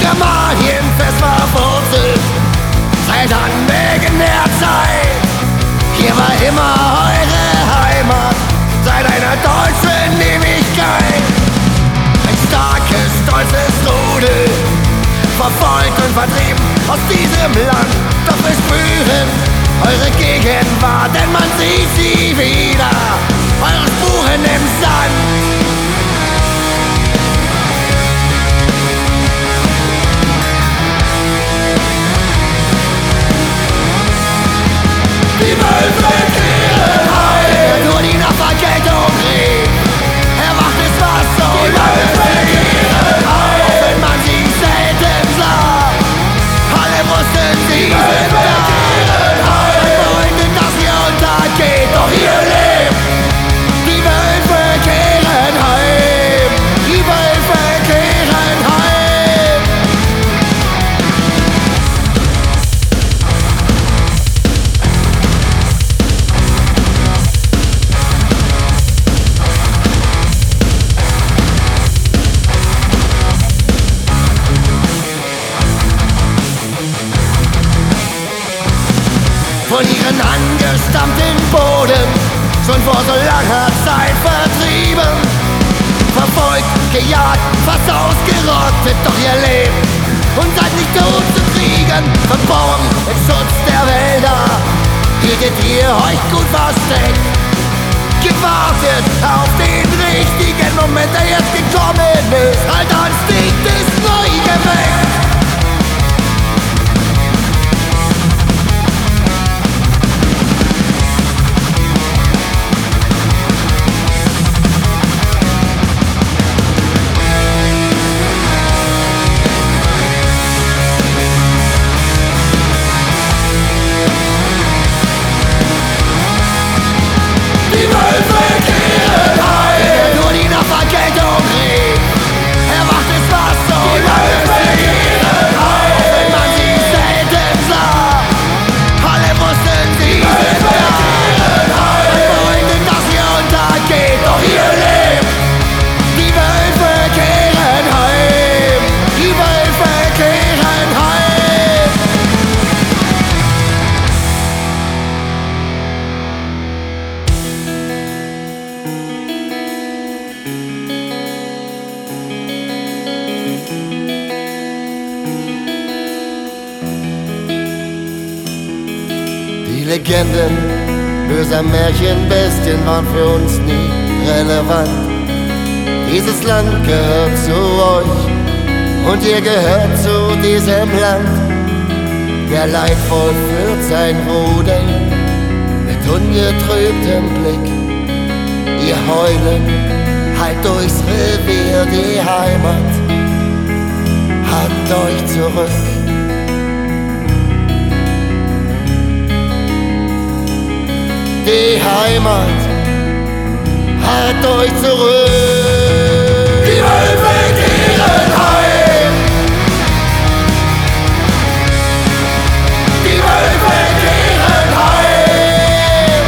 Germanien fest verwurzelt, seit Anbeginn der Zeit. Hier war immer eure Heimat, seit einer deutschen Ewigkeit. Ein starkes, stolzes Rudel, verfolgt und vertrieben aus diesem Land. Doch wir spüren eure Gegenwart, denn man sieht sie wieder, eure Spuren im Sand. Die Wölfe kehren heim, nur die nach Vergeltung rief. Erwacht ist Wasser und die Wölfe kehren heim, auch wenn man sie selten sah. Alle wussten, sie sind da. Bedeutet, dass ihr untergeht, doch ihr lebt. Die Wölfe kehren heim, die Wölfe kehren heim. Von ihren angestammten Boden, schon vor so langer Zeit vertrieben. Verfolgt, gejagt, fast ausgerottet, doch ihr lebt und seid nicht tot zu kriegen. Verborgen im Schutz der Wälder, hieltet ihr euch gut versteckt. Gewartet auf den richtigen Moment, der jetzt gekommen ist. Alter Instinkt ist neu geweckt. Legenden böser Märchenbestien waren für uns nie relevant. Dieses Land gehört zu euch und ihr gehört zu diesem Land. Der leidvoll führt sein Rudel mit ungetrübtem Blick. Ihr Heulen hallt durchs Revier, die Heimat hat euch zurück. Die Heimat hat euch zurück. Die Wölfe kehren heim. Die Wölfe kehren heim.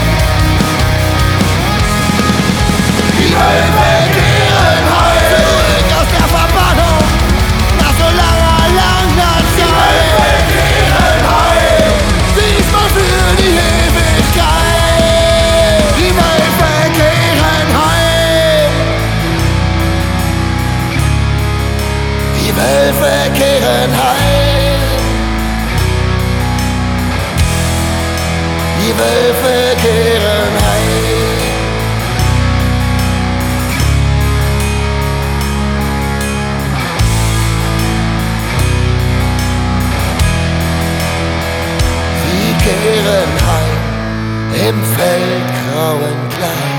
Die Wölfe kehren heim. Zurück aus der Verbannung, nach so langer Zeit. Die Wölfe kehren heim. Diesmal für die Ewigkeit. Die Wölfe kehren heim. Die Wölfe kehren heim. Die Wölfe kehren heim. Sie kehren heim im feldgrauen Kleid.